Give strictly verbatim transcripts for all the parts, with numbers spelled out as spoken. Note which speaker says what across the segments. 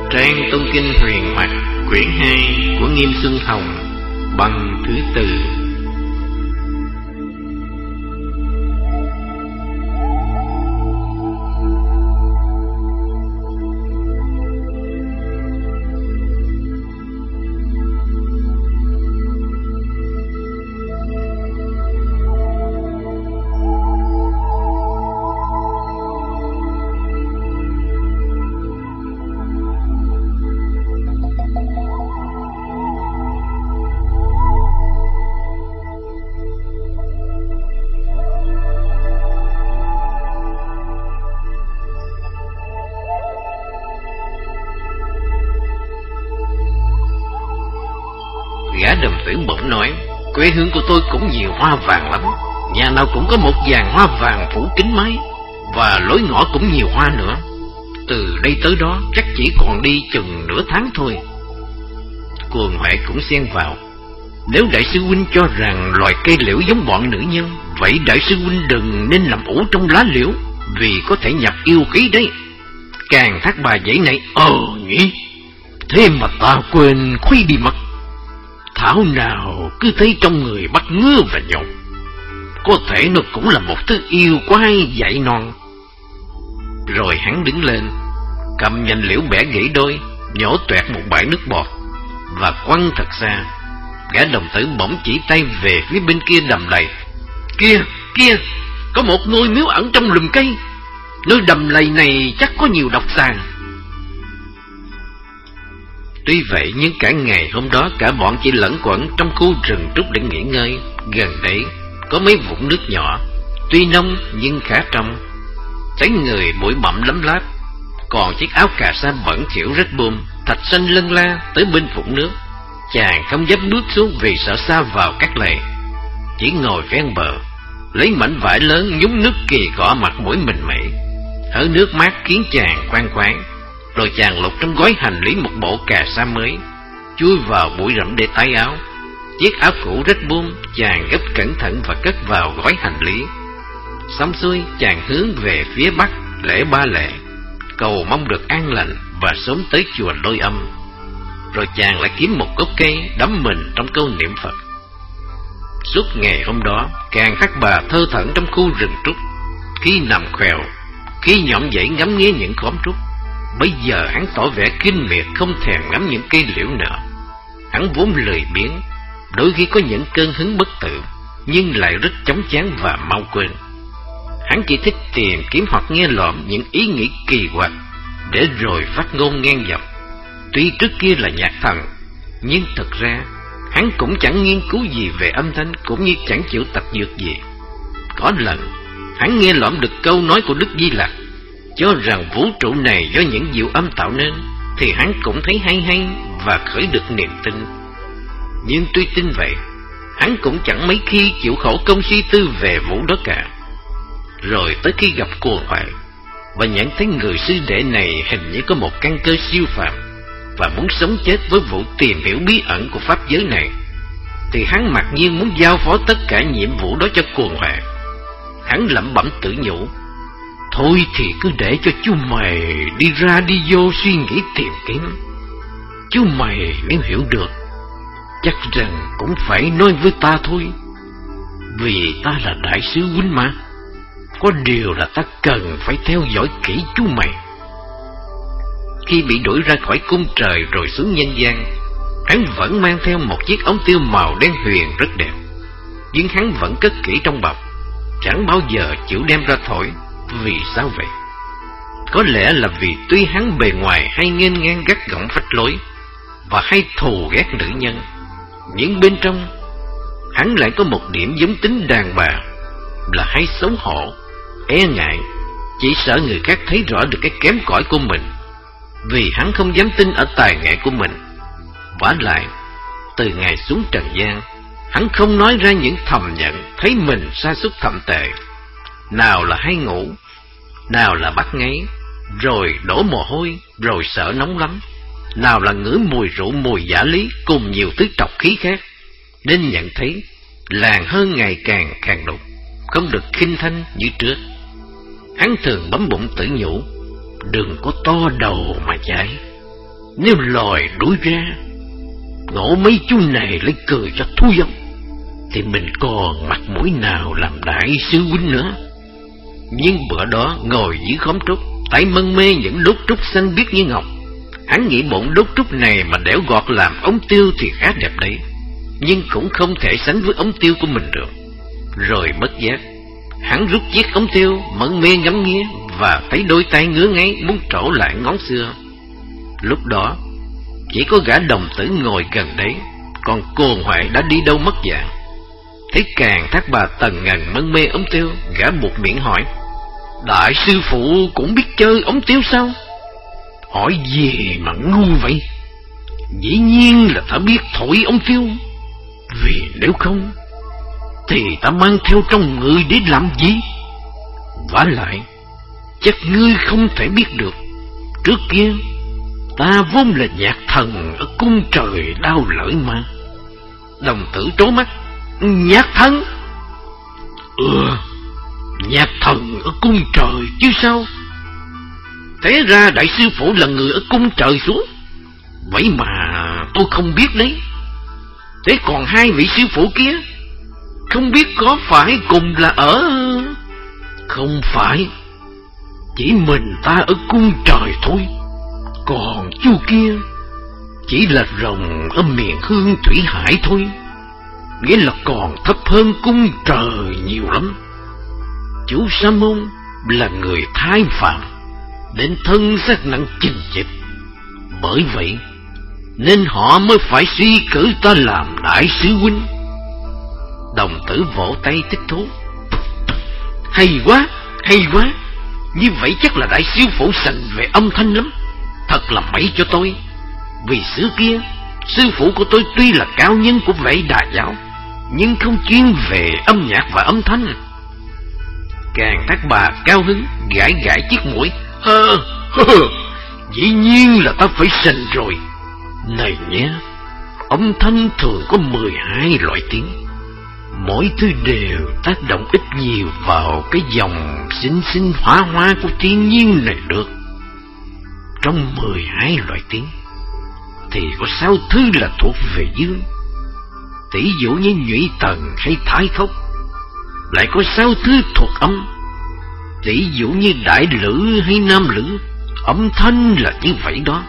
Speaker 1: Trang Tôn Kinh Huyền Hoặc quyển hai của Nghiêm Xuân Hồng, băng thứ tư. Gã đồng tử bỗng nói, quê hương của tôi cũng nhiều hoa vàng lắm, nhà nào cũng có một dàn hoa vàng phủ kín mái, và lối ngõ cũng nhiều hoa nữa. Từ đây tới đó chắc chỉ còn đi chừng nửa tháng thôi. Cuồng Huệ cũng xen vào, nếu đại sư huynh cho rằng loài cây liễu giống bọn nữ nhân, vậy đại sư huynh đừng nên làm ủ trong lá liễu, vì có thể nhập yêu khí đấy. Càng thác bà dãy này, ờ nhỉ, thế mà ta quên khuy đi mất. Thảo nào cứ thấy trong người bắt ngứa và nhột, có thể nó cũng là một thứ yêu quái dại non. Rồi hắn đứng lên, cầm nhành liễu bẻ gãy đôi, nhổ toẹt một bãi nước bọt và quăng thật xa. Gã đồng tử bỗng chỉ tay về phía bên kia đầm lầy. Kia, kia, có một ngôi miếu ẩn trong lùm cây. Nơi đầm lầy này chắc có nhiều độc xà. Tuy vậy nhưng cả ngày hôm đó cả bọn chỉ lẩn quẩn trong khu rừng trúc để nghỉ ngơi. Gần đấy có mấy vũng nước nhỏ, tuy nông nhưng khá trong. Thấy người bụi bặm lấm láp, còn chiếc áo cà sa bẩn thỉu rách bươm, thạch xanh lân la tới bên vũng nước. Chàng không dám bước xuống vì sợ sa vào các lệ, chỉ ngồi ven bờ, lấy mảnh vải lớn nhúng nước kỳ cọ mặt mũi mình mẩy. Hở nước mát khiến chàng khoan khoái. Rồi chàng lục trong gói hành lý một bộ cà sa mới, chui vào bụi rậm để tái áo. Chiếc áo cũ rách bươm chàng gấp cẩn thận và cất vào gói hành lý. Xong xuôi chàng hướng về phía bắc lễ Ba Lệ, cầu mong được an lành và sớm tới chùa Lôi Âm. Rồi chàng lại kiếm một gốc cây đắm mình trong câu niệm Phật. Suốt ngày hôm đó càng Thác Bà thơ thẩn trong khu rừng trúc, khi nằm khèo, khi nhõm dậy ngắm nghía những khóm trúc. Bây giờ hắn tỏ vẻ kinh miệt, không thèm ngắm những cây liễu nữa. Hắn vốn lười biếng, đôi khi có những cơn hứng bất tử, nhưng lại rất chóng chán và mau quên. Hắn chỉ thích tìm kiếm hoặc nghe lọm những ý nghĩ kỳ quặc, để rồi phát ngôn ngang dọc. Tuy trước kia là nhạc thần, nhưng thực ra hắn cũng chẳng nghiên cứu gì về âm thanh, cũng như chẳng chịu tập dược gì. Có lần hắn nghe lọm được câu nói của Đức Di Lặc, cho rằng vũ trụ này do những diệu âm tạo nên, thì hắn cũng thấy hay hay và khởi được niềm tin. Nhưng tuy tin vậy, hắn cũng chẳng mấy khi chịu khổ công suy tư về vũ đó cả. Rồi tới khi gặp Cuồng Huệ và nhận thấy người sư đệ này hình như có một căn cơ siêu phàm và muốn sống chết với vụ tìm hiểu bí ẩn của pháp giới này, thì hắn mặc nhiên muốn giao phó tất cả nhiệm vụ đó cho Cuồng Huệ. Hắn lẩm bẩm tự nhủ, thôi thì cứ để cho chú mày đi ra đi vô suy nghĩ tìm kiếm. Chú mày nếu hiểu được, chắc rằng cũng phải nói với ta thôi, vì ta là đại sứ huynh mà. Có điều là ta cần phải theo dõi kỹ chú mày. Khi bị đuổi ra khỏi cung trời rồi xuống nhân gian, hắn vẫn mang theo một chiếc ống tiêu màu đen huyền rất đẹp, nhưng hắn vẫn cất kỹ trong bọc, chẳng bao giờ chịu đem ra thổi. Vì sao vậy? Có lẽ là vì tuy hắn bề ngoài hay nghênh ngang gắt gỏng phách lối và hay thù ghét nữ nhân, nhưng bên trong hắn lại có một điểm giống tính đàn bà, là hay xấu hổ, e ngại, chỉ sợ người khác thấy rõ được cái kém cỏi của mình, vì hắn không dám tin ở tài nghệ của mình. Vả lại, từ ngày xuống trần gian, hắn không nói ra những thầm nhận thấy mình sa sút thậm tệ. Nào là hay ngủ, nào là bắt ngáy, rồi đổ mồ hôi, rồi sợ nóng lắm, nào là ngửi mùi rượu, mùi giả lý cùng nhiều thứ trọc khí khác, nên nhận thấy làng hơn ngày càng càng đục, không được khinh thanh như trước. Hắn thường bấm bụng tự nhủ, đừng có to đầu mà chạy. Nếu lòi đuổi ra, ngộ mấy chú này lấy cười cho thú dâm, thì mình còn mặt mũi nào làm đại sư huynh nữa. Nhưng bữa đó ngồi dưới khóm trúc, tay mân mê những đốt trúc xanh biếc như ngọc. Hắn nghĩ bụng đốt trúc này mà đẽo gọt làm ống tiêu thì khá đẹp đấy, nhưng cũng không thể sánh với ống tiêu của mình được. Rồi bất giác, hắn rút chiếc ống tiêu, mẫn mê ngắm nghía, và thấy đôi tay ngứa ngáy muốn trổ lại ngón xưa. Lúc đó chỉ có gã đồng tử ngồi gần đấy, còn Cồn Huệ đã đi đâu mất dạng. Thấy Càng Thác Bà tần ngần mân mê ống tiêu, gã buộc miệng hỏi: đại sư phụ cũng biết chơi ống tiêu sao? Hỏi gì mà ngu vậy? Dĩ nhiên là ta biết thổi ống tiêu, vì nếu không thì ta mang theo trong người để làm gì? Vả lại, chắc ngươi không thể biết được, trước kia ta vốn là nhạc thần ở cung trời Đao Lợi mà. Đồng tử trố mắt: nhạc thần? Ừ, nhạc thần ở cung trời chứ sao? Thế ra đại sư phụ là người ở cung trời xuống. Vậy mà tôi không biết đấy. Thế còn hai vị sư phụ kia, không biết có phải cùng là ở... Không phải, chỉ mình ta ở cung trời thôi. Còn chú kia chỉ là rồng ở miền Hương Thủy Hải thôi, nghĩa là còn thấp hơn cung trời nhiều lắm. Chú Sa Môn là người thái phàm, đến thân xác nặng chình chịch. Bởi vậy nên họ mới phải suy cử ta làm đại sư huynh. Đồng tử vỗ tay thích thú: hay quá, hay quá. Như vậy chắc là đại sư phụ sành về âm thanh lắm. Thật là may cho tôi, vì xưa kia sư phụ của tôi tuy là cao nhân của Vệ Đà giáo, nhưng không chuyên về âm nhạc và âm thanh. Càng Thác Bà cao hứng gãi gãi chiếc mũi: hơ hơ, dĩ nhiên là ta phải sành rồi. Này nhé, âm thanh thường có mười hai loại tiếng, mỗi thứ đều tác động ít nhiều vào cái dòng sinh sinh hóa hóa của thiên nhiên này được. Trong mười hai loại tiếng thì có sáu thứ là thuộc về dương, tỷ dụ như nhụy tần hay thái khốc. Lại có sáu thứ thuộc âm, tỷ dụ như đại lữ hay nam lữ. Âm thanh là như vậy đó.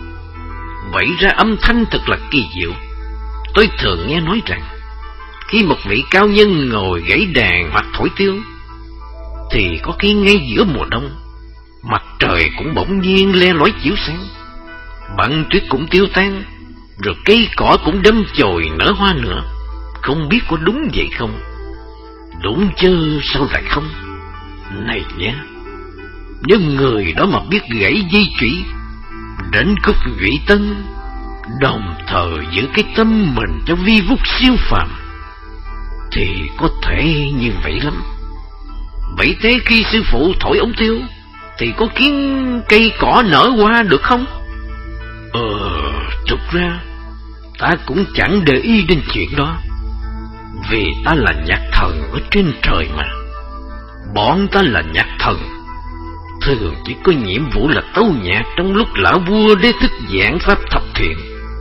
Speaker 1: Vậy ra âm thanh thật là kỳ diệu. Tôi thường nghe nói rằng, khi một vị cao nhân ngồi gãy đàn hoặc thổi tiêu, thì có khi ngay giữa mùa đông, mặt trời cũng bỗng nhiên le lói chiếu sáng, băng tuyết cũng tiêu tan, rồi cây cỏ cũng đâm chồi nở hoa nữa. Không biết có đúng vậy không? Đúng chứ sao lại không? Này nhé, nếu người đó mà biết gãy dây chủy, đến khúc nhụy tân, đồng thời giữ cái tâm mình cho vi vút siêu phàm, thì có thể như vậy lắm. Vậy thế khi sư phụ thổi ống tiêu, thì có khiến cây cỏ nở hoa được không? Ờ, thực ra ta cũng chẳng để ý đến chuyện đó, vì ta là nhạc thần ở trên trời mà. Bọn ta là nhạc thần, thường chỉ có nhiệm vụ là tấu nhạc trong lúc lão vua đế thức giảng pháp thập thiện,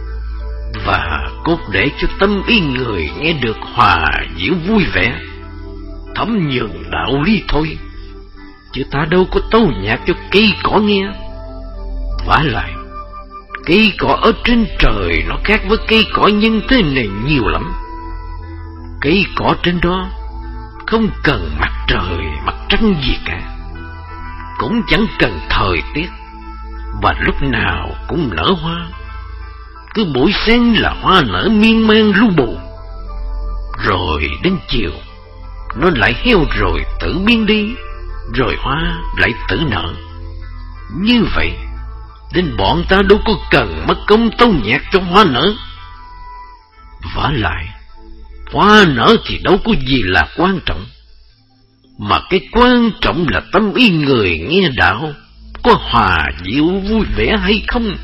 Speaker 1: và cốt để cho tâm ý người nghe được hòa diệu vui vẻ, thấm nhuần đạo lý thôi. Chứ ta đâu có tấu nhạc cho cây cỏ nghe. Vả lại, cây cỏ ở trên trời nó khác với cây cỏ nhân thế này nhiều lắm. Cây cỏ trên đó không cần mặt trời, mặt trăng gì cả, cũng chẳng cần thời tiết, và lúc nào cũng nở hoa. Cứ buổi sáng là hoa nở miên man lu bù, rồi đến chiều nó lại heo rồi tự biến đi, rồi hoa lại tự nở. Như vậy nên bọn ta đâu có cần mất công tấu nhạc cho hoa nở. Vả lại, hoa nở thì đâu có gì là quan trọng, mà cái quan trọng là tâm ý người nghe đạo có hòa diệu vui vẻ hay không.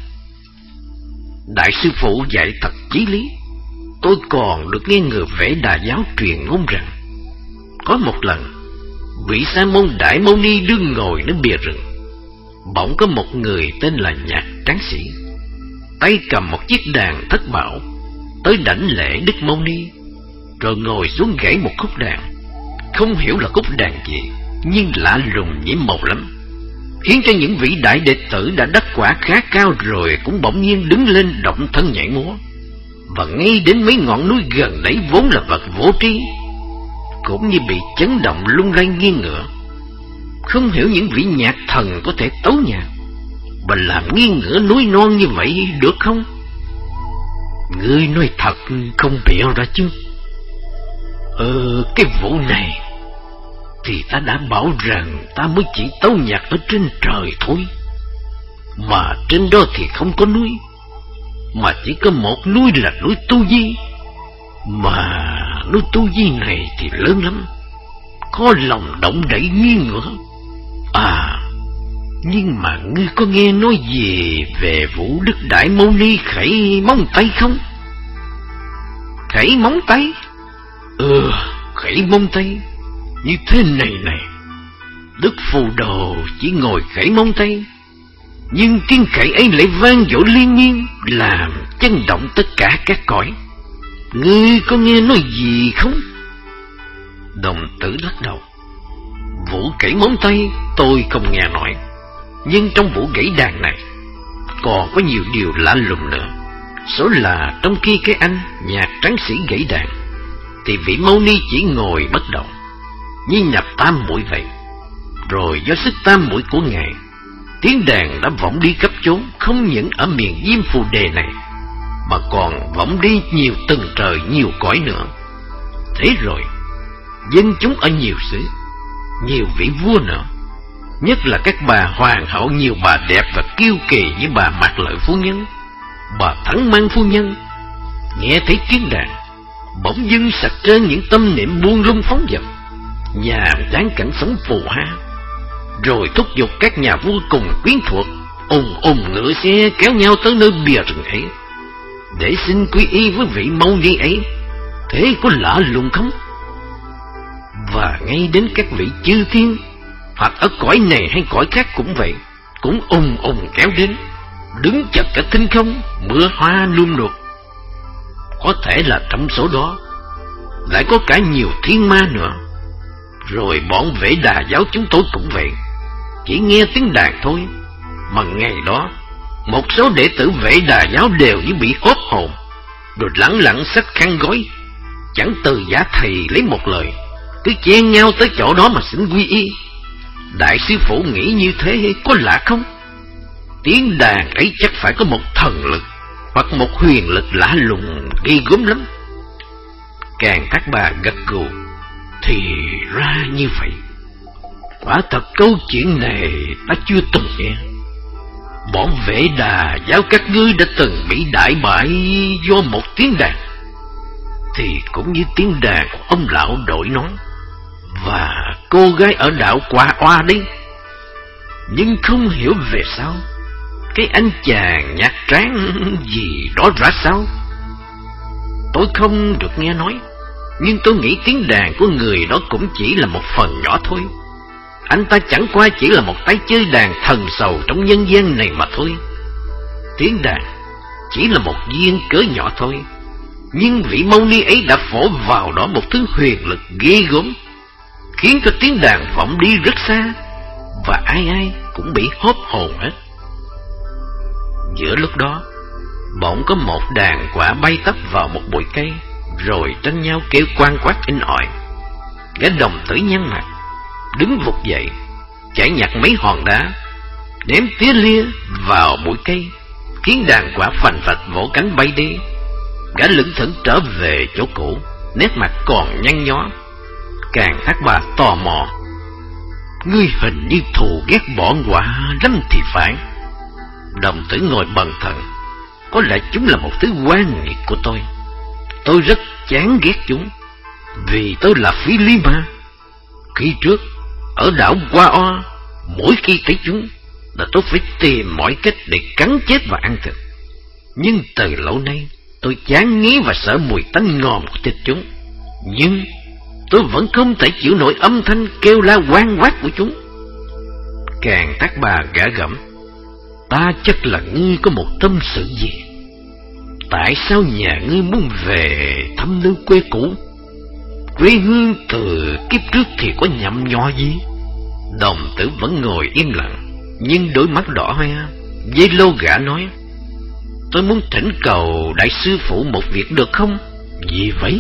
Speaker 1: Đại sư phụ dạy thật chí lý. Tôi còn được nghe người Vệ Đà giáo truyền ngôn rằng, có một lần vị Sa Môn Đại Mâu Ni đương ngồi đến bìa rừng, bỗng có một người tên là Nhạc Tráng Sĩ tay cầm một chiếc đàn thất bảo, tới đảnh lễ Đức Mâu Ni, rồi ngồi xuống gãy một khúc đàn. Không hiểu là khúc đàn gì, nhưng lạ lùng nhiễm màu lắm, khiến cho những vị đại đệ tử đã đắc quả khá cao rồi cũng bỗng nhiên đứng lên động thân nhảy múa. Và ngay đến mấy ngọn núi gần đấy vốn là vật vô tri, cũng như bị chấn động lung lay nghiêng ngửa. Không hiểu những vị nhạc thần có thể tấu nhạc và làm nghiêng ngửa núi non như vậy được không? Ngươi nói thật không bịa ra chứ? Ờ, cái vụ này thì ta đã bảo rằng ta mới chỉ tấu nhạc ở trên trời thôi. Mà trên đó thì không có núi, mà chỉ có một núi là núi Tu Di. Mà núi Tu Di này thì lớn lắm, có lòng động đậy nghiêng ngửa. À, nhưng mà ngươi có nghe nói gì về vụ Đức Đại Mâu Ni khẩy móng tay không? Khẩy móng tay? Ừ, khẩy móng tay như thế này này. Đức Phù Đồ chỉ ngồi khẩy móng tay, nhưng tiếng khẩy ấy lại vang dội liên miên, làm chấn động tất cả các cõi. Ngươi có nghe nói gì không? Đồng tử lắc đầu. Vụ gãy móng tay tôi không nghe nói, nhưng trong vụ gãy đàn này còn có nhiều điều lạ lùng nữa. Số là trong khi cái anh nhạc tráng sĩ gãy đàn, thì vị Mâu Ni chỉ ngồi bất động, như nhập tam muội vậy. Rồi do sức tam muội của ngài, tiếng đàn đã vọng đi khắp chốn, không những ở miền Diêm Phù Đề này, mà còn vọng đi nhiều tầng trời nhiều cõi nữa. Thế rồi dân chúng ở nhiều xứ, nhiều vị vua nữa, nhất là các bà hoàng hậu, nhiều bà đẹp và kiêu kỳ như bà Mạc Lợi phu nhân, bà Thắng Mang phu nhân, nghe thấy tiếng đàn, bỗng dưng sạch trên những tâm niệm buông lung phóng dật, nhà dáng cảnh sống phù ha. Rồi thúc giục các nhà vua cùng quyến thuộc ùng ùng ngựa xe kéo nhau tới nơi bìa rừng ấy để xin quy y với vị Mâu Ni ấy. Thế có lạ lùng không? Và ngay đến các vị chư thiên, hoặc ở cõi này hay cõi khác cũng vậy, cũng ùng ùng kéo đến, đứng chật cả thinh không, mưa hoa num nụt. Có thể là trong số đó lại có cả nhiều thiên ma nữa. Rồi bọn Vệ Đà giáo chúng tôi cũng vậy, chỉ nghe tiếng đàn thôi, mà ngày đó một số đệ tử Vệ Đà giáo đều như bị hốt hồn, rồi lẳng lặng xách khăn gói, chẳng từ giả thầy lấy một lời, cứ chen nhau tới chỗ đó mà xin quy y. Đại sư phụ nghĩ như thế có lạ không? Tiếng đàn ấy chắc phải có một thần lực hoặc một huyền lực lạ lùng ghê gớm lắm. Càng Thác Bà gật gù. Thì ra như vậy. Quả thật câu chuyện này ta chưa từng nghe. Bọn Vệ Đà giáo các ngươi đã từng bị đại bại do một tiếng đàn, thì cũng như tiếng đàn của ông lão đội nón và cô gái ở đạo Quả Oa đấy. Nhưng không hiểu về sao cái anh chàng nhạc tráng gì đó ra sao, tôi không được nghe nói. Nhưng tôi nghĩ tiếng đàn của người đó cũng chỉ là một phần nhỏ thôi. Anh ta chẳng qua chỉ là một tay chơi đàn thần sầu trong nhân gian này mà thôi. Tiếng đàn chỉ là một viên cớ nhỏ thôi, nhưng vị Mâu Ni ấy đã phổ vào đó một thứ huyền lực ghê gớm, khiến cho tiếng đàn vọng đi rất xa, và ai ai cũng bị hốt hồn hết. Giữa lúc đó, bỗng có một đàn quả bay tấp vào một bụi cây, rồi tranh nhau kêu quan quát inh ỏi. Gã đồng tử nhăn mặt, đứng vụt dậy, chạy nhặt mấy hòn đá, ném tía lia vào bụi cây, khiến đàn quả phành phạch vỗ cánh bay đi. Gã lững thững trở về chỗ cũ, nét mặt còn nhăn nhó. Càng Thác Bà tò mò. Ngươi hình như thù ghét bọn quả lắm thì phải. Đồng tử ngồi bần thần. Có lẽ chúng là một thứ quan nghiệt của tôi. Tôi rất chán ghét chúng, vì tôi là Phi Lý Ma. Khi trước ở đảo Qua O, mỗi khi thấy chúng là tôi phải tìm mọi cách để cắn chết và ăn thịt. Nhưng từ lâu nay tôi chán ngấy và sợ mùi tanh ngòm của thịt chúng. Nhưng tôi vẫn không thể chịu nổi âm thanh kêu la oan quát của chúng. Càng Thác Bà gã gẫm. Ta chắc là ngươi có một tâm sự gì tại sao nhà ngươi muốn về thăm nơi quê cũ? Quê hương từ kiếp trước thì có nhậm nhò gì? Đồng tử vẫn ngồi im lặng, nhưng đôi mắt đỏ hoe. Dây lô gã nói: tôi muốn thỉnh cầu đại sư phụ một việc được không? Gì vậy?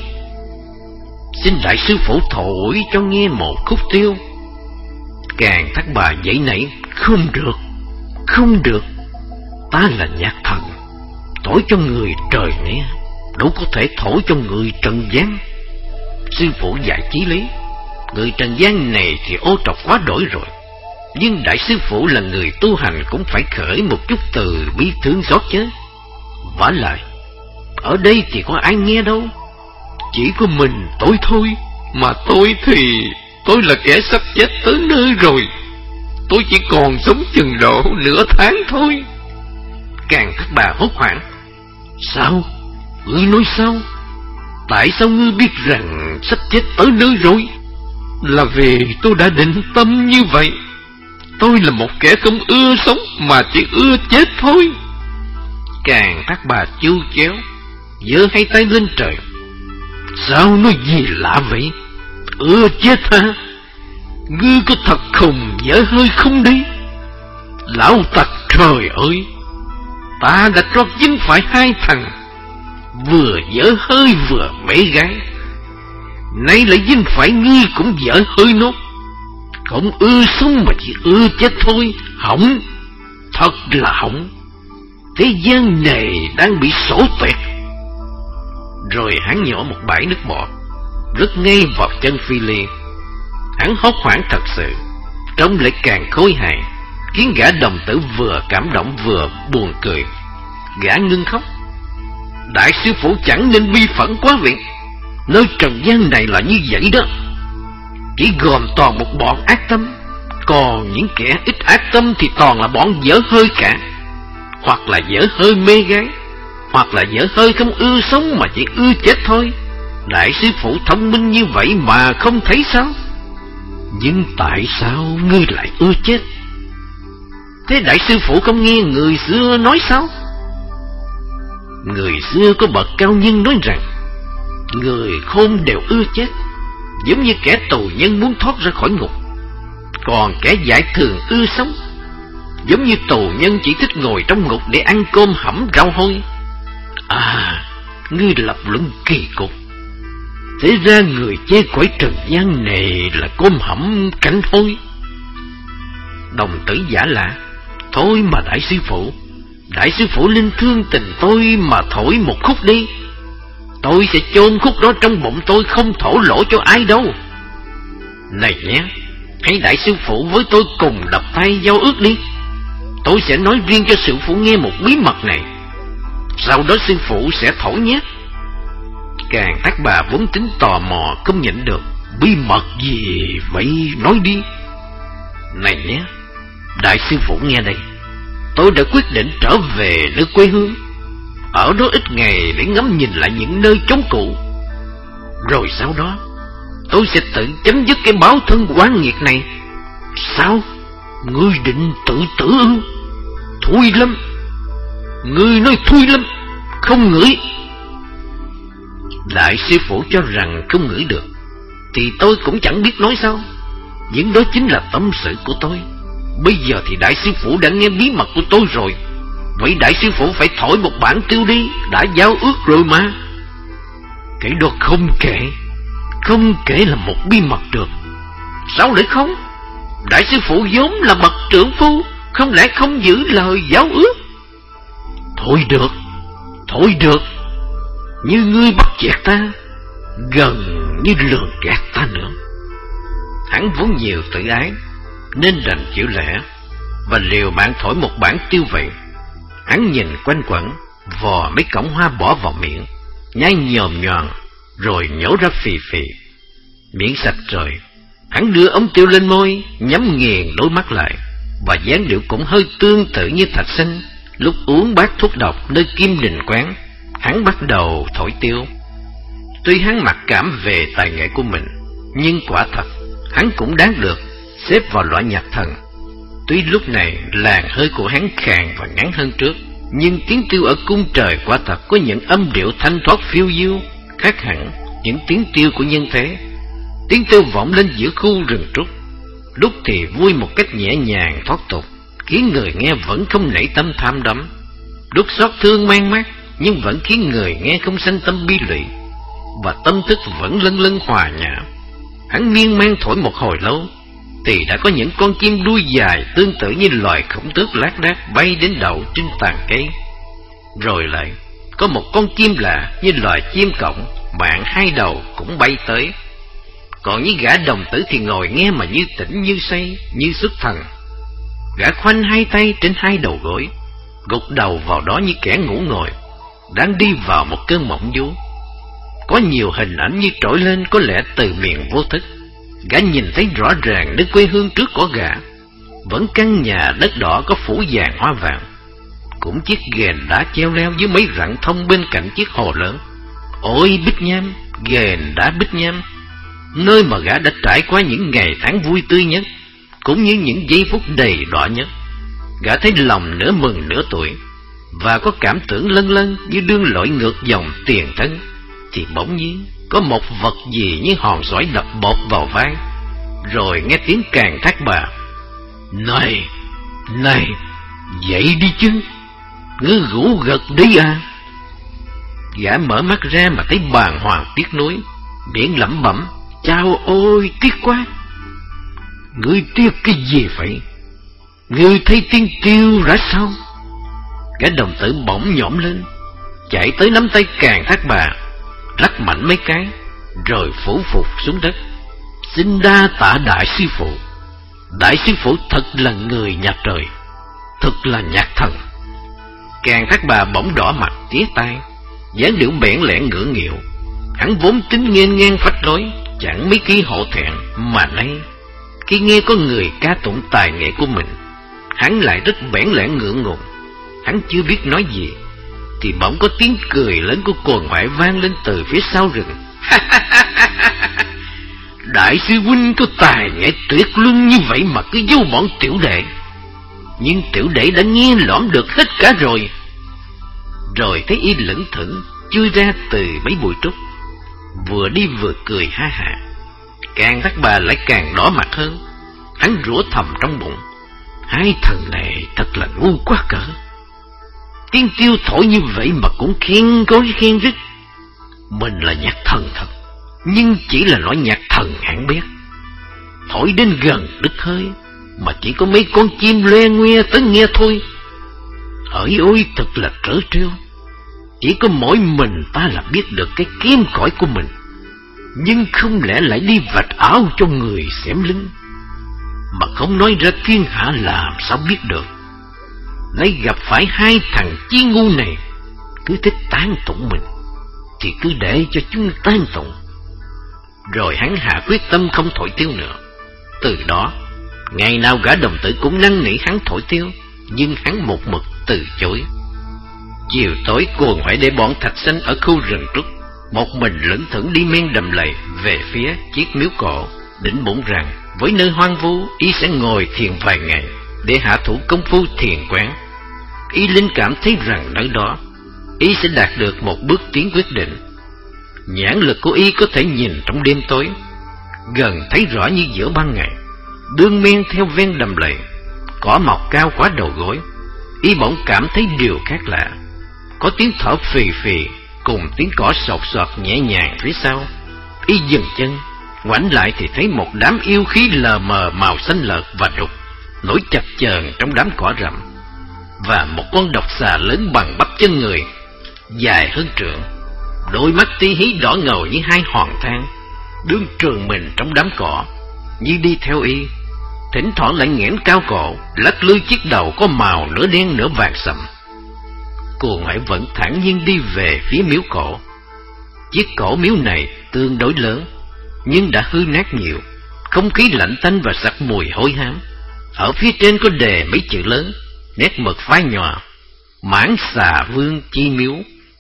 Speaker 1: Xin đại sư phụ thổi cho nghe một khúc tiêu. Càng Thác Bà dậy nảy: không được, không được. Ta là nhạc thần, thổi cho người trời nghe, đâu có thể thổi cho người trần gian. Sư phụ dạy chí lý, người trần gian này thì ô trọc quá đổi rồi, nhưng đại sư phụ là người tu hành cũng phải khởi một chút từ bi thương xót chứ. Vả lại, ở đây thì có ai nghe đâu, chỉ có mình tôi thôi. Mà tôi thì tôi là kẻ sắp chết tới nơi rồi, tôi chỉ còn sống chừng độ nửa tháng thôi. Càng Thác Bà hốt hoảng: sao? Ngươi nói sao? Tại sao ngươi biết rằng sắp chết tới nơi rồi? Là vì tôi đã định tâm như vậy. Tôi là một kẻ không ưa sống mà chỉ ưa chết thôi. Càng Thác Bà chu chéo, giơ hai tay lên trời: sao nói gì lạ vậy? Ưa chết hả? Ngươi có thật khùng dở hơi không đi? Lão tặc, trời ơi, ta đã trót dính phải hai thằng, vừa dở hơi vừa mê gái, nay lại dính phải ngươi cũng dở hơi nốt. Không ưa sống mà chỉ ưa chết thôi, hỏng, thật là hỏng. Thế gian này đang bị sổ tuyệt. Rồi hắn nhỏ một bãi nước bọt, rớt ngay vào chân Phi Liên. Hắn hốt hoảng thật sự, trông lại càng khôi hài, khiến gã đồng tử vừa cảm động vừa buồn cười. Gã ngưng khóc: đại sư phụ chẳng nên bi phẫn quá vậy. Nơi trần gian này là như vậy đó, chỉ gồm toàn một bọn ác tâm, còn những kẻ ít ác tâm thì toàn là bọn dở hơi cả, hoặc là dở hơi mê gái, hoặc là dở hơi không ưa sống mà chỉ ưa chết thôi. Đại sư phụ thông minh như vậy mà không thấy sao? Nhưng tại sao ngươi lại ưa chết? Thế đại sư phụ không nghe người xưa nói sao? Người xưa có bậc cao nhân nói rằng người khôn đều ưa chết, giống như kẻ tù nhân muốn thoát ra khỏi ngục. Còn kẻ dại thường ưa sống, giống như tù nhân chỉ thích ngồi trong ngục để ăn cơm hẩm rau hôi. À, ngươi lập luận kỳ cục. Thế ra người chê cõi trần gian này là cơm hẩm canh hôi. Đồng tử giả lạ: thôi mà đại sư phụ, đại sư phụ linh thương tình tôi mà thổi một khúc đi. Tôi sẽ chôn khúc đó trong bụng tôi, không thổ lỗ cho ai đâu. Này nhé, hãy đại sư phụ với tôi cùng đập tay giao ước đi. Tôi sẽ nói riêng cho sư phụ nghe một bí mật này, sau đó sư phụ sẽ thổi nhé. Càng Thác Bà vốn tính tò mò không nhịn được: bí mật gì vậy, nói đi. Này nhé, đại sư phụ nghe đây, tôi đã quyết định trở về nơi quê hương, ở đó ít ngày để ngắm nhìn lại những nơi chốn cũ. Rồi sau đó tôi sẽ tự chấm dứt cái báo thân oán nghiệt này. Sao? Ngươi định tự tử ư? Thui lắm. Ngươi nói thui lắm, không ngửi. Đại sư phụ cho rằng không ngửi được thì tôi cũng chẳng biết nói sao. Nhưng đó chính là tâm sự của tôi. Bây giờ thì đại sư phụ đã nghe bí mật của tôi rồi, vậy đại sư phụ phải thổi một bản tiêu đi. Đã giao ước rồi mà. Cái đó không kể, không kể là một bí mật được. Sao lại không? Đại sư phụ vốn là bậc trưởng phu, không lẽ không giữ lời giao ước? Thôi được, thôi được. Như ngươi bắt chẹt ta, gần như lường gạt ta nữa. Hắn vốn nhiều tự ái nên đành chịu lẽ, và liều mạng thổi một bản tiêu vậy. Hắn nhìn quanh quẩn, vò mấy cọng hoa bỏ vào miệng, nhai nhòm nhòm, rồi nhổ ra phì phì. Miệng sạch rồi, hắn đưa ống tiêu lên môi, nhắm nghiền đôi mắt lại, và dáng điệu cũng hơi tương tự như Thạch Sinh lúc uống bát thuốc độc nơi Kim Đình Quán. Hắn bắt đầu thổi tiêu. Tuy hắn mặc cảm về tài nghệ của mình, nhưng quả thật hắn cũng đáng được xếp vào loại nhạc thần. Tuy lúc này làn hơi của hắn khàn và ngắn hơn trước, Nhưng tiếng tiêu ở cung trời quả thật có những âm điệu thanh thoát phiêu diêu, khác hẳn những tiếng tiêu của nhân thế. Tiếng tiêu vọng lên giữa khu rừng trúc, lúc thì vui một cách nhẹ nhàng thoát tục, khiến người nghe vẫn không nảy tâm tham đắm; lúc xót thương mang mát, nhưng vẫn khiến người nghe không sanh tâm bi lụy, và tâm thức vẫn lân lân hòa nhã. Hắn miên man thổi một hồi lâu, thì đã có những con chim đuôi dài tương tự như loài khổng tước lác đác bay đến đậu trên tàn cây. Rồi lại có một con chim lạ như loài chim cọng, bạn hai đầu cũng bay tới. Còn những gã đồng tử thì ngồi nghe mà như tỉnh như say, như xuất thần. Gã khoanh hai tay trên hai đầu gối, gục đầu vào đó như kẻ ngủ ngồi, đang đi vào một cơn mộng du. Có nhiều hình ảnh như trỗi lên có lẽ từ miền vô thức. Gã nhìn thấy rõ ràng nơi quê hương trước của gã vẫn căn nhà đất đỏ có phủ vàng hoa vàng, cũng chiếc ghềnh đá treo leo dưới mấy rặng thông bên cạnh chiếc hồ lớn. Ôi Bích Nham, ghềnh đá Bích Nham, nơi mà gã đã trải qua những ngày tháng vui tươi nhất, cũng như những giây phút đầy đọa nhất. Gã thấy lòng nửa mừng nửa tuổi, và có cảm tưởng lân lân như đương lội ngược dòng tiền thân. Thì bỗng nhiên có một vật gì như hòn sỏi đập bột vào vai, rồi nghe tiếng Càn Thác Bà: Này, này, dậy đi chứ, ngư ngủ gật đi à. Gã mở mắt ra mà thấy bàng hoàng tiếc nuối, miệng lẩm bẩm: Chao ôi, tiếc quá. Ngươi tiếc cái gì vậy? Ngươi thấy tiếng kêu ra sao? Gã đồng tử bỗng nhổm lên, chạy tới nắm tay Càn Thác Bà, rắc mạnh mấy cái, rồi phủ phục xuống đất. Xin đa tạ đại sư phụ. Đại sư phụ thật là người nhà trời, thật là nhạc thần. Càn Thác Bà bỗng đỏ mặt tía tai, dáng điệu bẽn lẽn ngượng nghịu. Hắn vốn tính nghênh ngang phách lối, chẳng mấy khi hổ thẹn, mà nay khi nghe có người ca tụng tài nghệ của mình, hắn lại rất bẽn lẽn ngượng ngùng. Hắn chưa biết nói gì, thì bỗng có tiếng cười lớn của Quần Hoại vang lên từ phía sau rừng. Đại sư huynh có tài nghệ tuyệt luân như vậy mà cứ giấu bọn tiểu đệ. Nhưng tiểu đệ đã nghe lõm được hết cả rồi. Rồi thấy y lững thững chui ra từ mấy bụi trúc, vừa đi vừa cười ha hả. Càn Thác Bà lại càng đỏ mặt hơn. Hắn rủa thầm trong bụng: Hai thằng này thật là ngu quá cỡ. Tiếng tiêu thổi như vậy mà cũng khen gối khen rít. Mình là nhạc thần thật, nhưng chỉ là loại nhạc thần hạng bét. Thổi đến gần đứt hơi mà chỉ có mấy con chim loe ngoe tới nghe thôi. Hỡi ôi, thật là trớ trêu. Chỉ có mỗi mình ta là biết được cái kiếm cõi của mình, nhưng không lẽ lại đi vạch áo cho người xẻm lưng, mà không nói ra thiên hạ làm sao biết được. Lấy gặp phải hai thằng chí ngu này cứ thích tán tụng mình, thì cứ để cho chúng tán tụng. Rồi hắn hạ quyết tâm không thổi tiêu nữa. Từ đó ngày nào gã đồng tử cũng năn nỉ hắn thổi tiêu, nhưng hắn một mực từ chối. Chiều tối Quần Hoại để bọn Thạch Sanh ở khu rừng trúc, một mình lững thững đi men đầm lầy về phía chiếc miếu cổ, định bụng rằng với nơi hoang vu y sẽ ngồi thiền vài ngày để hạ thủ công phu thiền quán. Y linh cảm thấy rằng nơi đó y sẽ đạt được một bước tiến quyết định. Nhãn lực của y có thể nhìn trong đêm tối, gần thấy rõ như giữa ban ngày. Đương men theo ven đầm lầy, cỏ mọc cao quá đầu gối, y bỗng cảm thấy điều khác lạ. Có tiếng thở phì phì cùng tiếng cỏ sột soạt nhẹ nhàng phía sau. Y dừng chân, ngoảnh lại thì thấy một đám yêu khí lờ mờ màu xanh lợt và đục nổi chập chờn trong đám cỏ rậm, và một con độc xà lớn bằng bắp chân người, dài hơn trượng, đôi mắt tí hí đỏ ngầu như hai hòn than, đương trường mình trong đám cỏ như đi theo y. Thỉnh thoảng lại nghẽn cao cổ, lắc lư chiếc đầu có màu nửa đen nửa vàng sậm. Quần Hoại vẫn thản nhiên đi về phía miếu cổ. Chiếc cổ miếu này tương đối lớn, nhưng đã hư nát nhiều, không khí lạnh tanh và sặc mùi hôi hám. Ở phía trên có đề mấy chữ lớn, nét mực phai nhòa: Mãng Xà Vương chi miếu.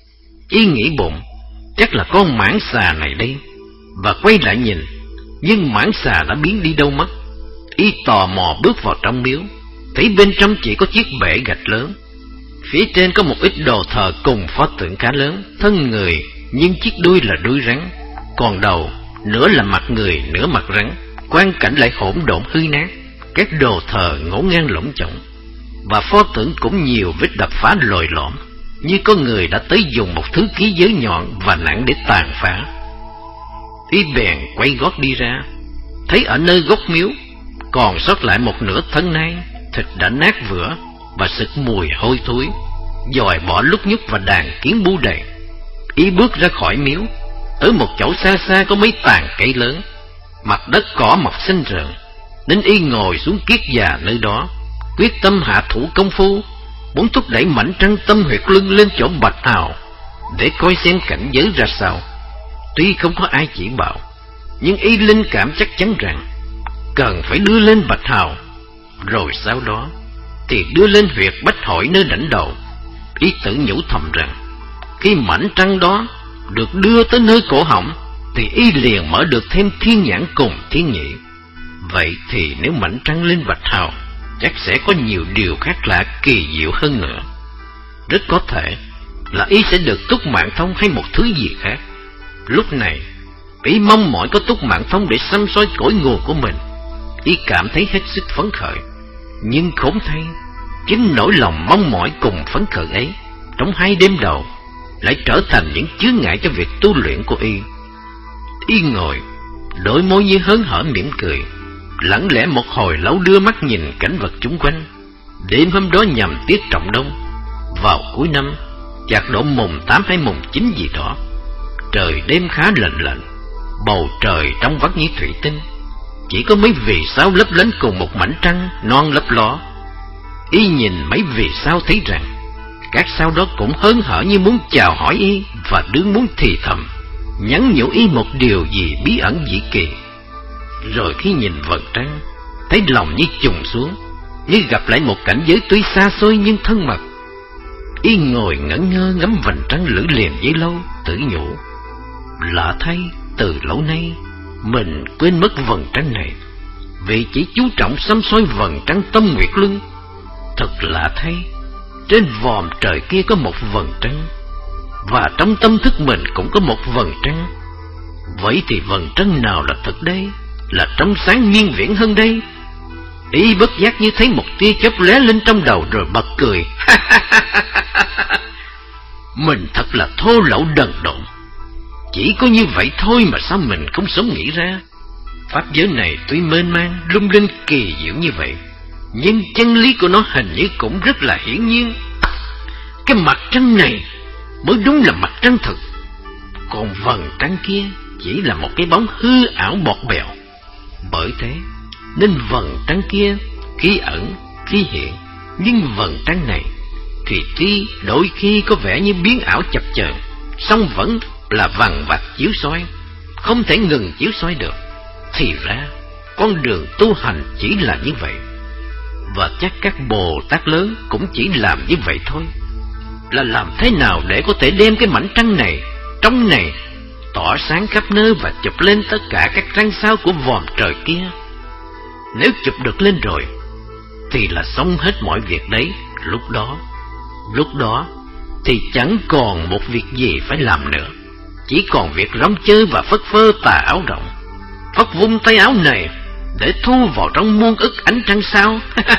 Speaker 1: Y nghĩ bụng, chắc là con mãng xà này đây, và quay lại nhìn, nhưng mãng xà đã biến đi đâu mất. Y tò mò bước vào trong miếu, thấy bên trong chỉ có chiếc bể gạch lớn. phía trên có một ít đồ thờ cùng pho tượng khá lớn, thân người nhưng chiếc đuôi là đuôi rắn, còn đầu nửa là mặt người nửa mặt rắn. Quang cảnh lại hỗn độn hư nát, các đồ thờ ngổn ngang lỗng chỗng, và pho tượng cũng nhiều vết đập phá lồi lõm, như có người đã tới dùng một thứ ký giới nhọn và nặng để tàn phá. Y bèn quay gót đi ra, thấy ở nơi gốc miếu còn sót lại một nửa thân nai, thịt đã nát vữa và sực mùi hôi thối, dòi bỏ lúc nhúc và đàn kiến bu đầy. Y bước ra khỏi miếu, tới một chỗ xa xa có mấy tàn cây lớn, mặt đất cỏ mọc xanh rợn, nên y ngồi xuống kiết già nơi đó, quyết tâm hạ thủ công phu, muốn thúc đẩy mảnh trăng tâm huyệt lưng lên chỗ Bạch Hào để coi xem cảnh giới ra sao. Tuy không có ai chỉ bảo, nhưng y linh cảm chắc chắn rằng cần phải đưa lên Bạch Hào, rồi sau đó thì đưa lên huyệt Bách Hội nơi đỉnh đầu. Y tự nhủ thầm rằng khi mảnh trăng đó được đưa tới nơi cổ họng thì y liền mở được thêm thiên nhãn cùng thiên nhĩ. Vậy thì nếu mảnh trăng lên Bạch Hào, chắc sẽ có nhiều điều khác lạ kỳ diệu hơn nữa. Rất có thể là y sẽ được túc mạng thông hay một thứ gì khác. Lúc này y mong mỏi có túc mạng thông để xăm soi cội nguồn của mình. Y cảm thấy hết sức phấn khởi, nhưng khốn thay, chính nỗi lòng mong mỏi cùng phấn khởi ấy trong hai đêm đầu lại trở thành những chướng ngại cho việc tu luyện của y. Y ngồi, đôi môi như hớn hở mỉm cười, lặng lẽ một hồi lâu đưa mắt nhìn cảnh vật chung quanh. Đêm hôm đó nhằm tiết trọng đông, vào cuối năm, chạc độ mùng tám hay mùng chín gì đó. Trời đêm khá lạnh lạnh, bầu trời trong vắt như thủy tinh, chỉ có mấy vì sao lấp lánh cùng một mảnh trăng non lấp ló. Y nhìn mấy vì sao thấy rằng các sao đó cũng hớn hở như muốn chào hỏi y, và đương muốn thì thầm nhắn nhủ y một điều gì bí ẩn dị kỳ. Rồi khi nhìn vầng trăng, thấy lòng như trùng xuống, như gặp lại một cảnh giới tuy xa xôi nhưng thân mật. Y ngồi ngẩn ngơ ngắm vầng trăng lưỡi liềm với lâu, tự nhủ: lạ thay, từ lâu nay mình quên mất vầng trăng này, vì chỉ chú trọng xăm soi vầng trăng tâm nguyệt luân. Thật lạ thay, trên vòm trời kia có một vầng trăng, và trong tâm thức mình cũng có một vầng trăng. Vậy thì vầng trăng nào là thật đây, là trong sáng miên viễn hơn đây? Y bất giác như thấy một tia chớp lóe lên trong đầu rồi bật cười. Mình thật là thô lậu đần độn, chỉ có như vậy thôi mà sao mình không sớm nghĩ ra. Pháp giới này tuy mênh mang lung linh kỳ diệu như vậy, nhưng chân lý của nó hình như cũng rất là hiển nhiên. Cái mặt trăng này mới đúng là mặt trăng thực, còn vầng trăng kia chỉ là một cái bóng hư ảo bọt bèo. Bởi thế nên vầng trăng kia khi ẩn khi hiện, nhưng vầng trăng này thì tuy đôi khi có vẻ như biến ảo chập chờn, song vẫn là vằn vặt chiếu soi, không thể ngừng chiếu soi được. Thì ra con đường tu hành chỉ là như vậy, và chắc các Bồ Tát lớn cũng chỉ làm như vậy thôi. Là làm thế nào để có thể đem cái mảnh trăng này, trong này, tỏa sáng khắp nơi và chụp lên tất cả các trăng sao của vòm trời kia. Nếu chụp được lên rồi thì là xong hết mọi việc đấy. Lúc đó Lúc đó thì chẳng còn một việc gì phải làm nữa, chỉ còn việc rong chơi và phất phơ tà áo rộng, phất vung tay áo này để thu vào trong muôn ức ánh trăng sao.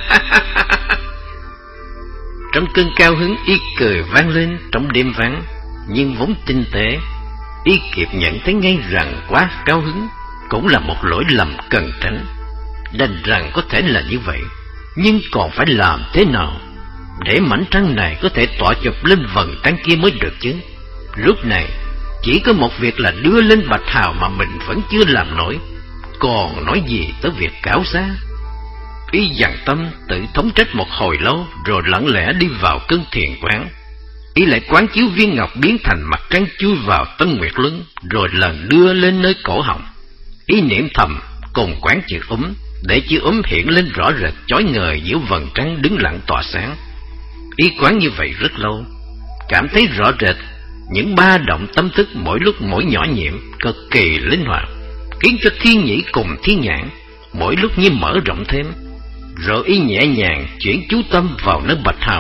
Speaker 1: Trong cơn cao hứng, y cười vang lên trong đêm vắng, nhưng vốn tinh tế, y kịp nhận thấy ngay rằng quá cao hứng cũng là một lỗi lầm cần tránh. Đành rằng có thể là như vậy, nhưng còn phải làm thế nào để mảnh trăng này có thể tỏa chụp lên vầng trăng kia mới được chứ? Lúc này chỉ có một việc là đưa lên Bạch Hào mà mình vẫn chưa làm nổi, còn nói gì tới việc cáo giá. Y dằn tâm tự thống trách một hồi lâu, rồi lặng lẽ đi vào cơn thiền quán. Y lại quán chiếu viên ngọc biến thành mặt trăng chui vào Tân Nguyệt Luân, rồi lần đưa lên nơi cổ họng. Y niệm thầm cùng quán chữ úm, để chữ úm hiện lên rõ rệt chói ngời giữa vầng trăng đứng lặng tỏa sáng. Y quán như vậy rất lâu, cảm thấy rõ rệt những ba động tâm thức mỗi lúc mỗi nhỏ nhiệm, cực kỳ linh hoạt, khiến cho thiên nhĩ cùng thiên nhãn mỗi lúc như mở rộng thêm. Rồi y nhẹ nhàng chuyển chú tâm vào nơi Bạch Hào,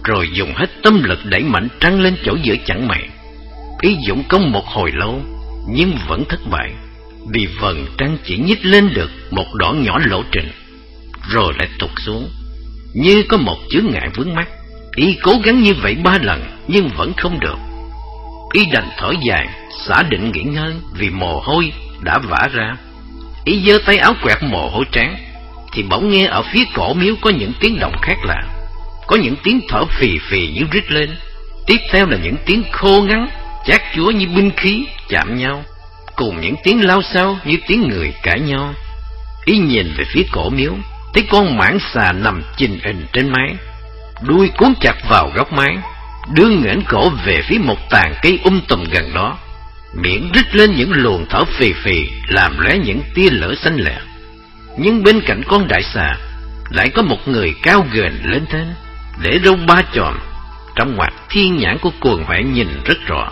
Speaker 1: rồi dùng hết tâm lực đẩy mạnh trăng lên chỗ giữa chẳng mày. Ý dụng công một hồi lâu, nhưng vẫn thất bại, vì vầng trăng chỉ nhích lên được một đoạn nhỏ lộ trình, rồi lại tụt xuống, như có một chướng ngại vướng mắc. Y cố gắng như vậy ba lần, nhưng vẫn không được. Y đành thở dài, xả định nghỉ ngơi, vì mồ hôi đã vã ra. Y giơ tay áo quẹt mồ hôi trán, thì bỗng nghe ở phía cổ miếu có những tiếng động khác lạ. Có những tiếng thở phì phì như rít lên, tiếp theo là những tiếng khô ngắn, chát chúa như binh khí chạm nhau, cùng những tiếng lao xao như tiếng người cãi nhau. Y nhìn về phía cổ miếu, thấy con mãng xà nằm chình hình trên mái, đuôi cuốn chặt vào góc mái, đưa nghển cổ về phía một tàn cây um tùm gần đó, miệng rít lên những luồng thở phì phì, làm lóe những tia lửa xanh lẹ. Nhưng bên cạnh con đại xà lại có một người cao gền lên trên, để râu ba chòm, trong ngoặt thiên nhãn của cuồng huệ nhìn rất rõ.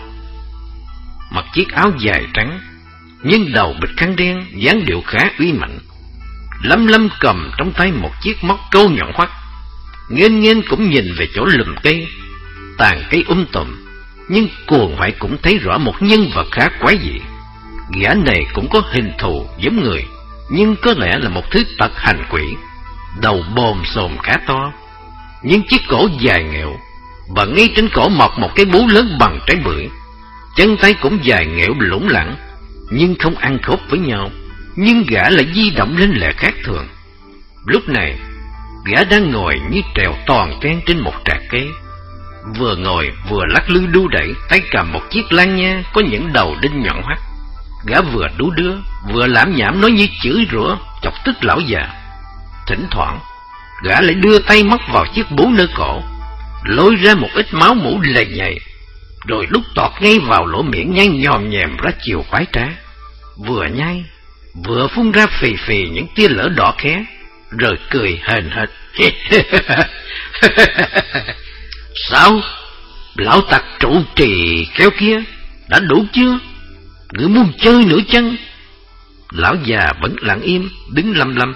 Speaker 1: Mặc chiếc áo dài trắng, nhưng đầu bịch khăn đen, dáng điệu khá uy mạnh. Lâm Lâm cầm trong tay một chiếc móc câu nhọn hoắt, nghênh nghênh cũng nhìn về chỗ lùm cây, tàn cây um tùm. Nhưng cuồng huệ cũng thấy rõ một nhân vật khá quái dị. Gã này cũng có hình thù giống người, nhưng có lẽ là một thứ tật hành quỷ. Đầu bồm xồm khá to, nhưng chiếc cổ dài nghệu, và ngay trên cổ mọc một cái bú lớn bằng trái bưởi. Chân tay cũng dài nghệu lủng lẳng, nhưng không ăn khớp với nhau. Nhưng gã lại di động lên lệ khác thường. Lúc này gã đang ngồi như trèo toàn ten trên một trạc cây, vừa ngồi vừa lắc lư đu đẩy, tay cầm một chiếc lan nha có những đầu đinh nhọn hoắt. Gã vừa đú đưa vừa lảm nhảm nói như chửi rủa, chọc tức lão già. Thỉnh thoảng gã lại đưa tay móc vào chiếc bú nơi cổ, lôi ra một ít máu mũ lầy nhầy, rồi lúc tọt ngay vào lỗ miệng nhai nhòm nhèm ra chiều khoái trá. Vừa nhai vừa phun ra phì phì những tia lửa đỏ khé, rồi cười hền hệt. Sao? Lão tặc trụ trì kéo kia, đã đủ chưa? Ngươi muốn chơi nữa chăng? Lão già vẫn lặng im, đứng lăm lăm.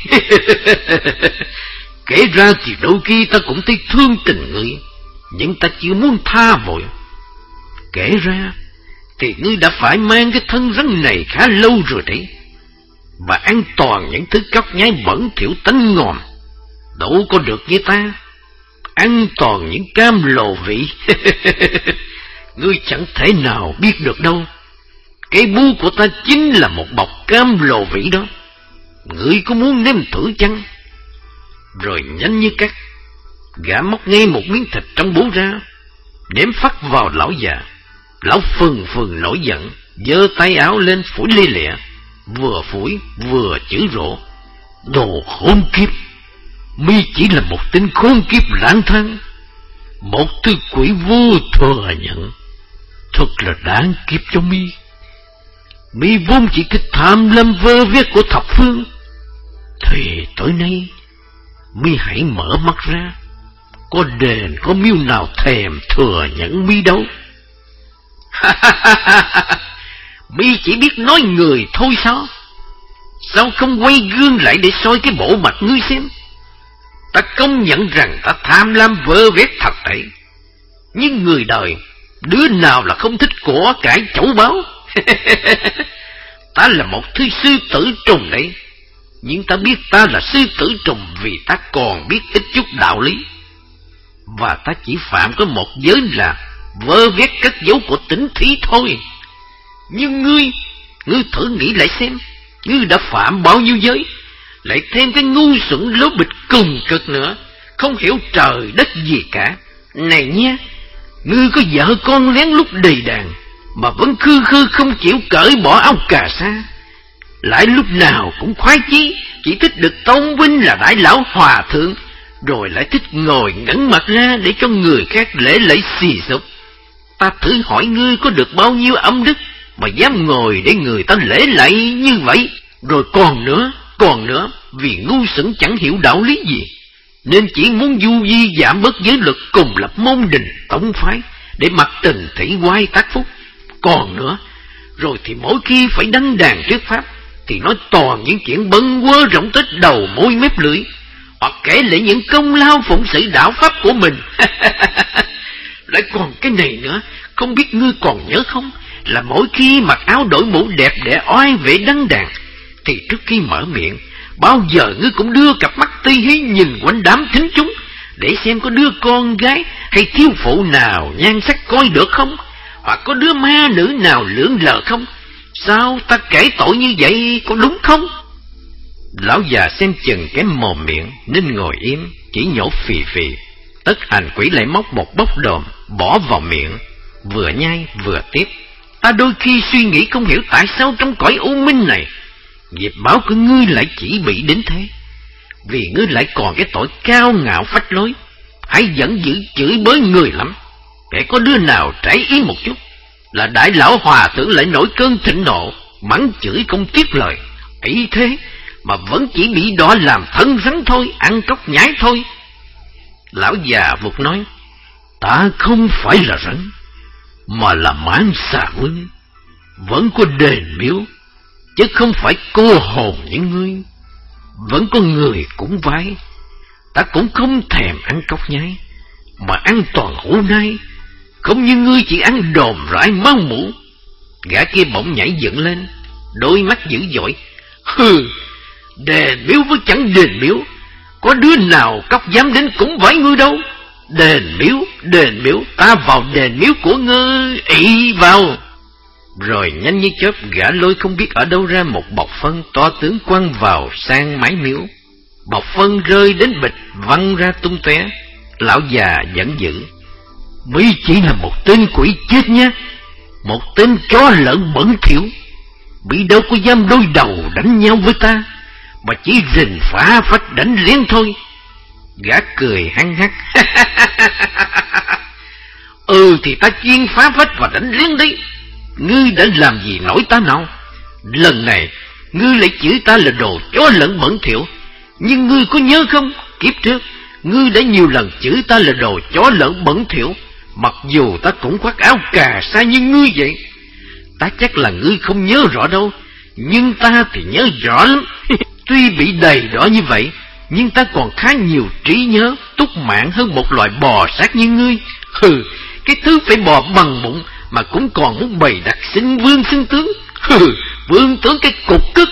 Speaker 1: Kể ra thì đôi khi ta cũng thấy thương tình ngươi, nhưng ta chưa muốn tha vội. Kể ra thì ngươi đã phải mang cái thân rắn này khá lâu rồi đấy, và ăn toàn những thứ cóc nhái bẩn thỉu tánh ngòm. Đâu có được như ta, ăn toàn những cam lồ vị. Ngươi chẳng thể nào biết được đâu. Cái bú của ta chính là một bọc cam lồ vị đó. Ngươi có muốn nếm thử chăng? Rồi nhanh như cắt, gã móc ngay một miếng thịt trong bú ra, ném phắt vào lão già. Lão phừng phừng nổi giận, giơ tay áo lên phủi lia lịa, vừa phủi vừa chửi rủa. Đồ khốn kiếp! Mi chỉ là một tên khốn kiếp lang thang, một thứ quỷ vô thừa nhận. Thật là đáng kiếp cho mi. Mi vốn chỉ cái tham lam vơ vét của thập phương, thì tối nay mi hãy mở mắt ra. Có đền có miếu nào thèm thừa nhận mi đâu. Mi chỉ biết nói người thôi sao? Sao không quay gương lại để soi cái bộ mặt ngươi xem? Ta công nhận rằng ta tham lam vơ vét thật đấy, nhưng người đời đứa nào là không thích của cải chẩu báo. Ta là một thứ sư tử trùng đấy, nhưng ta biết ta là sư tử trùng vì ta còn biết ít chút đạo lý. Và ta chỉ phạm có một giới là vơ vét cất giấu của tính thí thôi. Nhưng ngươi, ngươi thử nghĩ lại xem, ngươi đã phạm bao nhiêu giới, lại thêm cái ngu xuẩn lố bịch cùng cực nữa, không hiểu trời đất gì cả. Này nha, ngươi có vợ con lén lút đầy đàn, mà vẫn khư khư không chịu cởi bỏ áo cà sa, lại lúc nào cũng khoái chí, chỉ thích được tôn vinh là đại lão hòa thượng, rồi lại thích ngồi ngẩng mặt ra để cho người khác lễ lễ xì xục. Ta thử hỏi ngươi có được bao nhiêu âm đức mà dám ngồi để người ta lễ lạy như vậy? Rồi còn nữa, còn nữa, vì ngu xuẩn chẳng hiểu đạo lý gì, nên chỉ muốn du di giảm bớt giới luật, cùng lập môn đình tông phái để mặc tình thị quay tác phúc. Còn nữa, rồi thì mỗi khi phải đăng đàn thuyết pháp thì nói toàn những chuyện bâng quơ rộng tết đầu môi mép lưỡi, hoặc kể lại những công lao phụng sự đạo pháp của mình. Lại còn cái này nữa, không biết ngươi còn nhớ không, là mỗi khi mặc áo đội mũ đẹp để oai vệ đăng đàn, thì trước khi mở miệng, bao giờ ngươi cũng đưa cặp mắt ti hí nhìn quanh đám thính chúng, để xem có đứa con gái hay thiếu phụ nào nhan sắc coi được không, hoặc có đứa ma nữ nào lượn lờ không. Sao ta kể tội như vậy có đúng không? Lão già xem chừng cái mồm miệng nên ngồi im, chỉ nhổ phì phì. Ất Hành Quỷ lại móc một bốc đồm bỏ vào miệng, vừa nhai vừa tiếp. Ta đôi khi suy nghĩ không hiểu tại sao trong cõi u minh này, nghiệp báo của ngươi lại chỉ bị đến thế. Vì ngươi lại còn cái tội cao ngạo phách lối, hãy giận dữ chửi bới người lắm. Kẻ có đứa nào trái ý một chút là đại lão hòa thượng lại nổi cơn thịnh nộ, mắng chửi không tiếc lời. Ấy thế mà vẫn chỉ bị đọa làm thân rắn thôi, ăn cóc nhái thôi. Lão già vụt nói, ta không phải là rắn, mà là mãng xà vương, vẫn có đền miếu, chứ không phải cô hồn những ngươi. Vẫn có người cúng vái, ta cũng không thèm ăn cóc nhái, mà ăn toàn hũ nai, không như ngươi chỉ ăn đồm rải máu mũ. Gã kia bỗng nhảy dựng lên, đôi mắt dữ dội. Hừ, đền miếu với chẳng đền miếu, có đứa nào cóc dám đến cúng vái ngươi đâu. Đền miếu, đền miếu, ta vào đền miếu của ngươi, ị vào. Rồi nhanh như chớp, gã lôi không biết ở đâu ra một bọc phân to tướng quăng vào sang mái miếu. Bọc phân rơi đến bịch văng ra tung tóe. Lão già giận dữ, mỹ chỉ là một tên quỷ chết nhá, một tên chó lợn bẩn thỉu, bị đâu có dám đối đầu đánh nhau với ta, mà chỉ rình phá phách đánh liếng thôi. Gã cười hăng hắc. Ừ thì ta chuyên phá phách và đánh liếng đấy, ngươi đã làm gì nổi ta nào. Lần này ngươi lại chửi ta là đồ chó lợn bẩn thỉu, nhưng ngươi có nhớ không, kiếp trước ngươi đã nhiều lần chửi ta là đồ chó lợn bẩn thỉu, mặc dù ta cũng khoác áo cà sa như ngươi vậy. Ta chắc là ngươi không nhớ rõ đâu, nhưng ta thì nhớ rõ lắm. Tuy bị đầy đỏ như vậy, nhưng ta còn khá nhiều trí nhớ, túc mạng hơn một loại bò sát như ngươi. Hừ, cái thứ phải bò bằng bụng mà cũng còn muốn bày đặt xưng vương xưng tướng. Hừ, vương tướng cái cục cứt.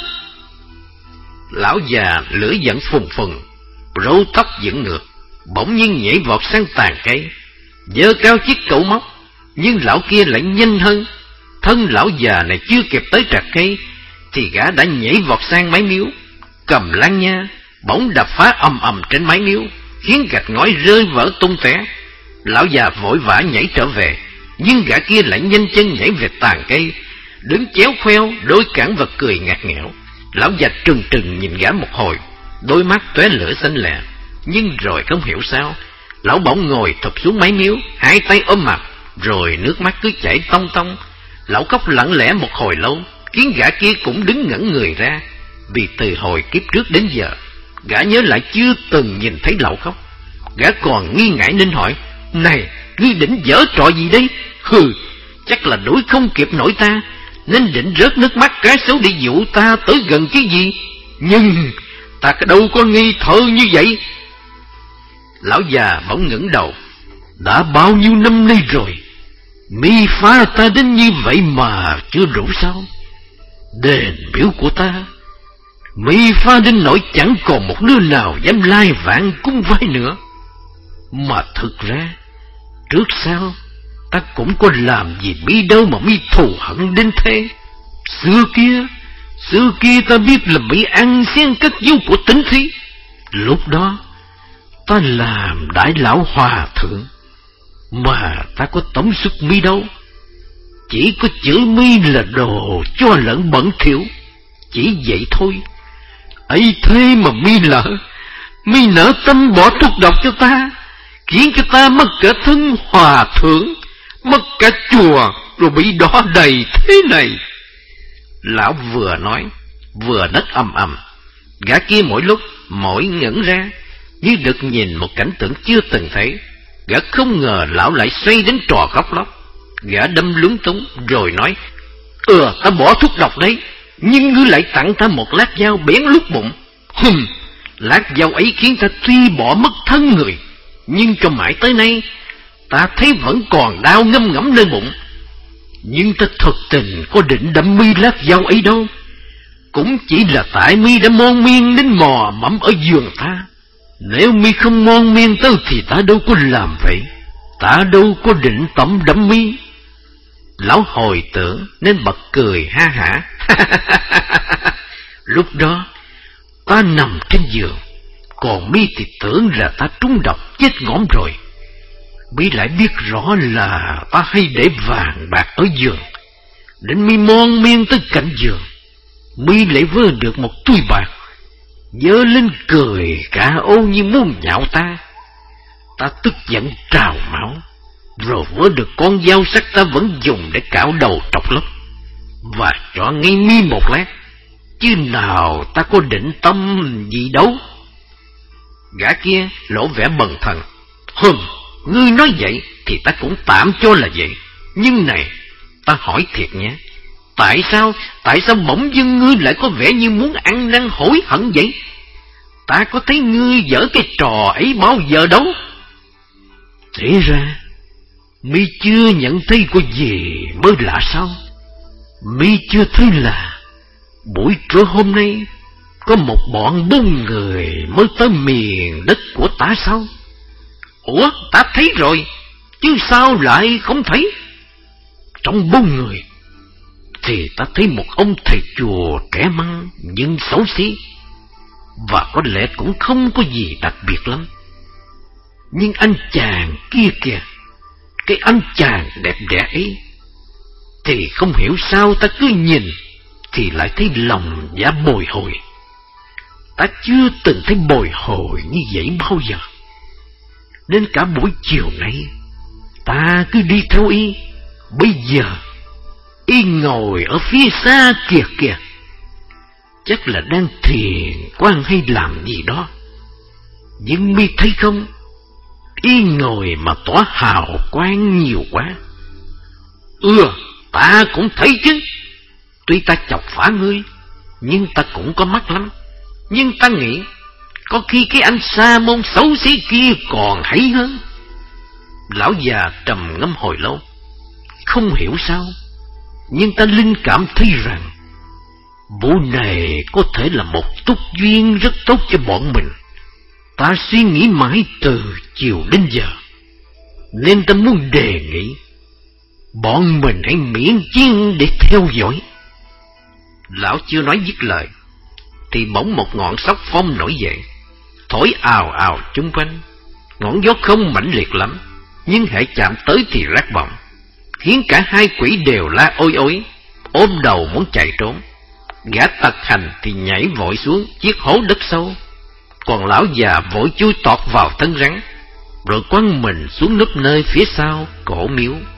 Speaker 1: Lão già lửa giận phùng phùng, râu tóc dựng ngược, bỗng nhiên nhảy vọt sang tàn cây, giơ cao chiếc cậu móc. Nhưng lão kia lại nhanh hơn. Thân lão già này chưa kịp tới trạc cây, thì gã đã nhảy vọt sang mái miếu, cầm lan nha, bỗng đập phá ầm ầm trên mái miếu, khiến gạch ngói rơi vỡ tung tóe. Lão già vội vã nhảy trở về, nhưng gã kia lại nhanh chân nhảy về tàn cây, đứng chéo khoeo, đôi cẳng vật cười ngặt nghẽo. Lão già trừng trừng nhìn gã một hồi, đôi mắt tóe lửa xanh lè. Nhưng rồi không hiểu sao, lão bỗng ngồi thụp xuống mái miếu, hai tay ôm mặt, rồi nước mắt cứ chảy tông tông. Lão khóc lặng lẽ một hồi lâu, khiến gã kia cũng đứng ngẩn người ra. Vì từ hồi kiếp trước đến giờ, gã nhớ lại chưa từng nhìn thấy lão khóc. Gã còn nghi ngại nên hỏi, này, ngươi định giở trò gì đấy? Hừ, chắc là đuổi không kịp nổi ta, nên định rớt nước mắt cái xấu để dụ ta tới gần cái gì. Nhưng ta đâu có nghi thơ như vậy. Lão già bỗng ngẩng đầu, đã bao nhiêu năm nay rồi, mi phá ta đến như vậy mà chưa đủ sao? Đền miếu của ta, mi phá đến nỗi chẳng còn một đứa nào dám lai vãng cúng vái nữa. Mà thực ra, trước sau ta cũng có làm gì mi đâu mà mi thù hận đến thế. Xưa kia, xưa kia ta biết là mi ăn xen cất dấu của tính thí. Lúc đó, ta làm đại lão hòa thượng, mà ta có tống sức mi đâu. Chỉ có chửi mi là đồ cho lợn bẩn thỉu, chỉ vậy thôi. Ấy thế mà mi lỡ, mi nỡ tâm bỏ thuốc độc cho ta, khiến cho ta mất cả thân hòa thượng, mất cả chùa, rồi bị đỏ đầy thế này. Lão vừa nói, vừa nấc ầm ầm. Gã kia mỗi lúc mỗi ngẩn ra, như được nhìn một cảnh tượng chưa từng thấy. Gã không ngờ lão lại xoay đến trò khóc lóc. Gã đâm lúng túng rồi nói, Ừ, ta bỏ thuốc độc đấy, nhưng ngươi lại tặng ta một lát dao bén lúc bụng. Hừm, Lát dao ấy khiến ta tuy bỏ mất thân người, nhưng cho mãi tới nay ta thấy vẫn còn đau ngâm ngẫm nơi bụng. Nhưng ta thật tình có định đâm mi lát dao ấy đâu. Cũng chỉ là tại mi đã mon miên đến mò mẫm ở giường ta. Nếu mi không mon miên tới thì ta đâu có làm vậy. Ta đâu có định tẩm đâm mi. Lão hồi tưởng nên bật cười ha hả. Lúc đó ta nằm trên giường, còn mi thì tưởng là ta trúng độc chết ngõm rồi. Mi lại biết rõ là ta hay để vàng bạc ở giường, đến mi mon miên tới cạnh giường, mi lại vơ được một túi bạc, dơ lên cười cả ô như muốn nhạo ta. Ta tức giận trào máu, rồi vơ được con dao sắc ta vẫn dùng để cạo đầu trọc lóc, và cho ngay mi một lát, chứ nào ta có định tâm gì đâu. Gã kia lộ vẻ bần thần. Hừm, ngươi nói vậy thì ta cũng tạm cho là vậy. Nhưng này, ta hỏi thiệt nhé, tại sao, tại sao bỗng dưng ngươi lại có vẻ như muốn ăn năn hối hận vậy? Ta có thấy ngươi dở cái trò ấy bao giờ đâu. Thế ra, mi chưa nhận thấy có gì mới lạ sao? Mi chưa thấy là buổi trưa hôm nay có một bọn bốn người mới tới miền đất của ta sao? Ủa, ta thấy rồi, chứ sao lại không thấy? Trong bốn người thì ta thấy một ông thầy chùa trẻ măng nhưng xấu xí, và có lẽ cũng không có gì đặc biệt lắm. Nhưng anh chàng kia kìa, cái anh chàng đẹp đẽ ấy, thì không hiểu sao ta cứ nhìn thì lại thấy lòng dạ bồi hồi. Ta chưa từng thấy bồi hồi như vậy bao giờ. Nên cả buổi chiều nay ta cứ đi theo y. Bây giờ y ngồi ở phía xa kìa kìa, chắc là đang thiền quan hay làm gì đó. Nhưng mi thấy không, y ngồi mà tỏa hào quang nhiều quá. Ừ, ta cũng thấy chứ. Tuy ta chọc phá ngươi, nhưng ta cũng có mắt lắm. Nhưng ta nghĩ có khi cái anh sa môn xấu xí kia còn hay hơn. Lão già trầm ngâm hồi lâu, không hiểu sao, nhưng ta linh cảm thấy rằng vụ này có thể là một túc duyên rất tốt cho bọn mình. Ta suy nghĩ mãi từ chiều đến giờ, nên ta muốn đề nghị bọn mình hãy miễn chiến để theo dõi. Lão chưa nói dứt lời thì bỗng một ngọn sóc phong nổi dậy, thổi ào ào chung quanh. Ngọn gió không mãnh liệt lắm, nhưng hễ chạm tới thì rát bọng, khiến cả hai quỷ đều la ôi ôi, ôm đầu muốn chạy trốn. Gã tật hành thì nhảy vội xuống chiếc hố đất sâu, còn lão già vội chui tọt vào thân rắn, rồi quăng mình xuống núp nơi phía sau cổ miếu.